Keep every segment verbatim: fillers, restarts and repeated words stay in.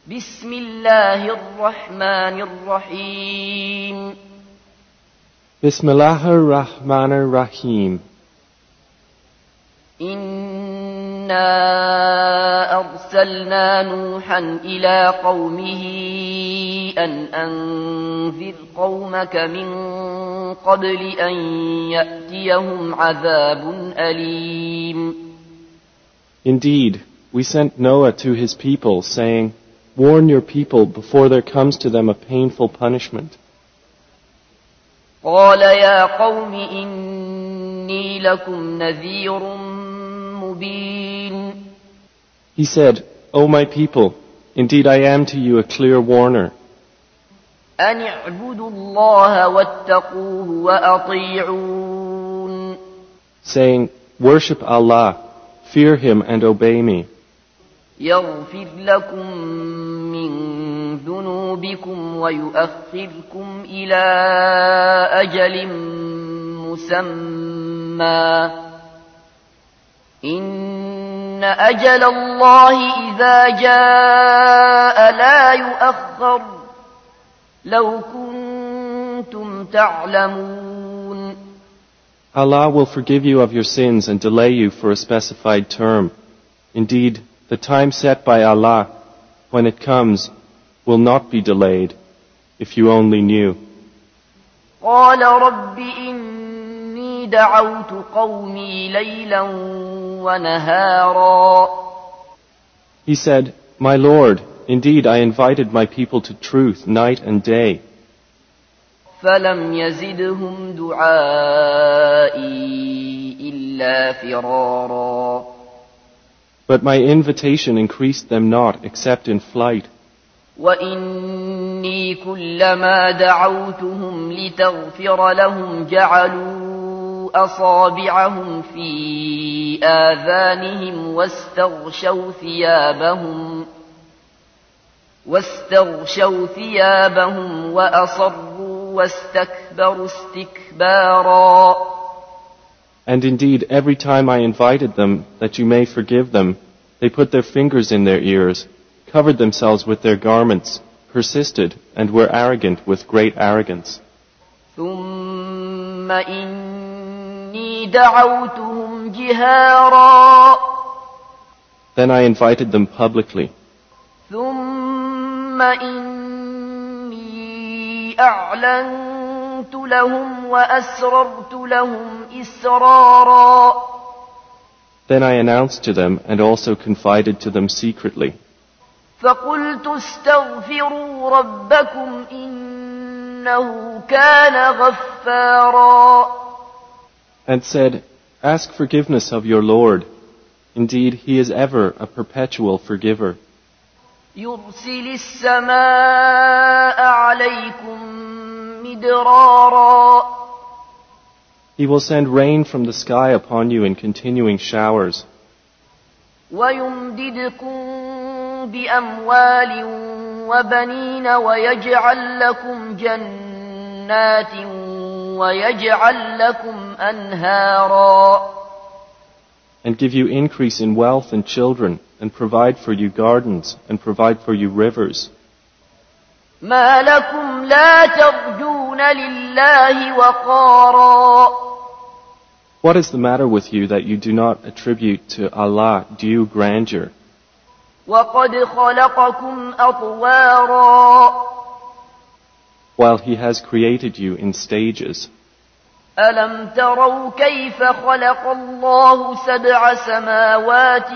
بسم الله الرحمن الرحيم بسم الله الرحمن الرحيم إنا أرسلنا نوحا إلى قومه أن أنذر قومك من قبل أن يأتيهم عذاب أليم. Indeed, we sent Noah to his people, saying, Warn your people before there comes to them a painful punishment. قال يا قوم إني لكم نذير مبين. He said, O my people, indeed I am to you a clear warner. أن اعبدوا الله واتقوه وأطيعون. Saying, Worship Allah, fear Him and obey me. يغفر لكم من ذنوبكم ويؤخركم إلى أجل مسمى إن أجل الله إذا جاء لا يؤخر لو كنتم تعلمون. Allah will forgive you of your sins and delay you for a specified term. Indeed, the time set by Allah, when it comes, will not be delayed, if you only knew. قال رب إني دعوت قومي ليلا ونهارا. He said, My Lord, indeed I invited my people to truth night and day. فلم يزدهم دعائي إلا فرارا. But my invitation increased them not except in flight. وإني كلما دعوتهم لتغفر لهم جعلوا أصابعهم في آذانهم واستغشوا ثيابهم واستغشوا ثيابهم وأصروا واستكبروا استكبارا. And indeed, every time I invited them that you may forgive them, they put their fingers in their ears, covered themselves with their garments, persisted, and were arrogant with great arrogance. ثم إني دعوتهم جهارا. Then I invited them publicly. ثم إني أعلنت لهم وأسررت لهم إسرارا. Then I announced to them and also confided to them secretly. فقلت استغفروا ربكم إنه كان غفارا. And said, Ask forgiveness of your Lord. Indeed, He is ever a perpetual forgiver. يرسل السماء عليكم مدرارا. He will send rain from the sky upon you in continuing showers. ويمددكم بأموال وبنين ويجعل لكم جنات ويجعل لكم أنهارا. And give you increase in wealth and children, and provide for you gardens, and provide for you rivers. ما لكم لا ترجون لله وقارا. What is the matter with you that you do not attribute to Allah due grandeur? وقد خلقكم أطوارا. While He has created you in stages. ألم تروا كيف خلق الله سبع سماوات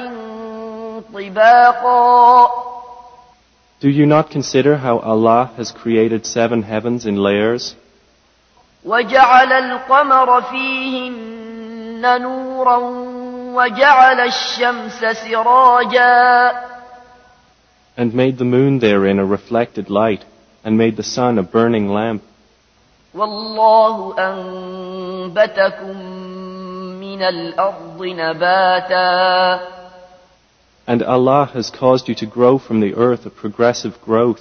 طباقا. Do you not consider how Allah has created seven heavens in layers? وجعل القمر فيهن نورا وجعل الشمس سراجا. And made the moon therein a reflected light, and made the sun a burning lamp. والله أنبتكم من الأرض نباتا. And Allah has caused you to grow from the earth a progressive growth.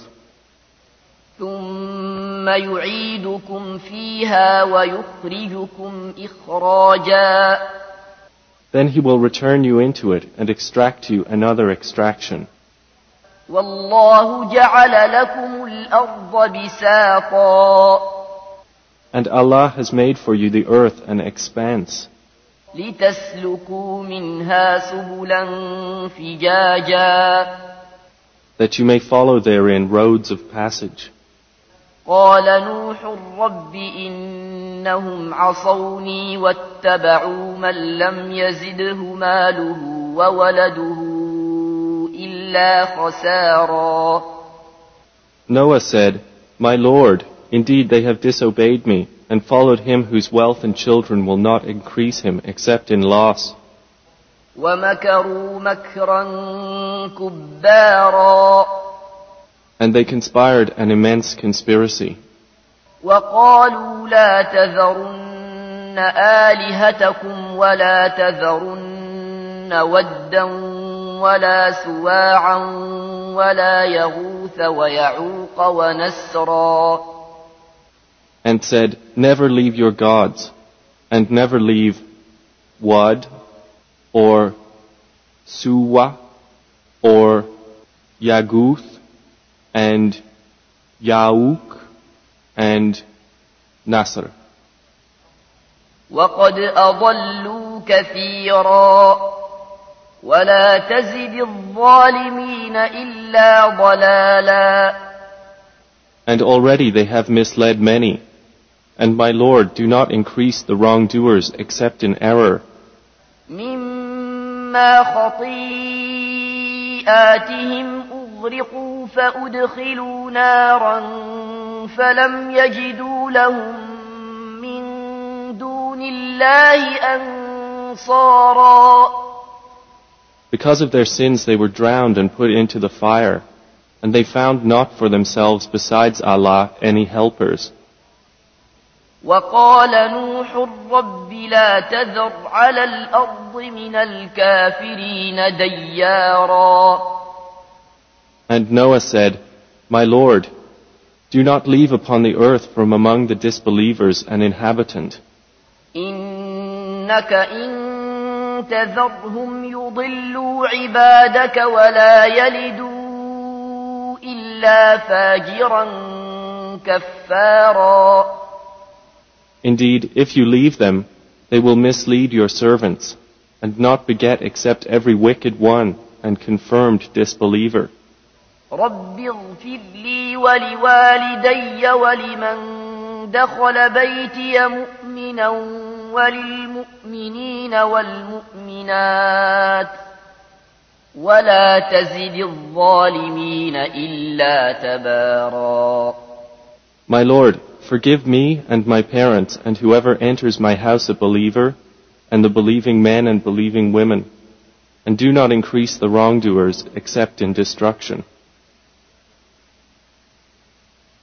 ثم يعيدكم فيها ويخرجكم إخراجا. Then He will return you into it and extract you another extraction. والله جعل لكم الأرض بساطا And Allah has made for you the earth an expanse, لتسلكوا منها سبلا فجاجا that you may follow therein roads of passage. قال نوح رب إنهم عصوني واتبعوا من لم يزده ماله وولده إلا خسارا. Noah said, My Lord, indeed they have disobeyed me and followed him whose wealth and children will not increase him except in loss. ومكروا مكرا كبارا And they conspired an immense conspiracy. وقالوا لا تذرن آلهتكم ولا تذرن ودا ولا سواعا ولا يغوث ويعوق ونسرا. And said, Never leave your gods, and never leave Wad, or Suwa, or Yaguth, and Yauk, and Nasr. وقد أضلوا كثيرا ولا تزد الظالمين إلا ضلالا. And already they have misled many. And my Lord, do not increase the wrongdoers except in error. مما خطيئاتهم أغرقوا فأدخلوا نارا فلم يجدوا لهم من دون الله أنصارا. Because of their sins they were drowned and put into the fire, and they found not for themselves besides Allah any helpers. وقال نوح رب لا تذر على الأرض من الكافرين ديارا. And Noah said, My Lord, do not leave upon the earth from among the disbelievers an inhabitant. إنك إن تذرهم يضلوا عبادك ولا يلدوا إلا فاجرا كفارا. Indeed, if you leave them, they will mislead your servants, and not beget except every wicked one and confirmed disbeliever. رب اغفر لي ولوالدي ولمن دخل بيتي مؤمنا وللمؤمنين والمؤمنات ولا تزد الظالمين إلا تبارا. My Lord, forgive me and my parents and whoever enters my house a believer, and the believing men and believing women, and do not increase the wrongdoers except in destruction.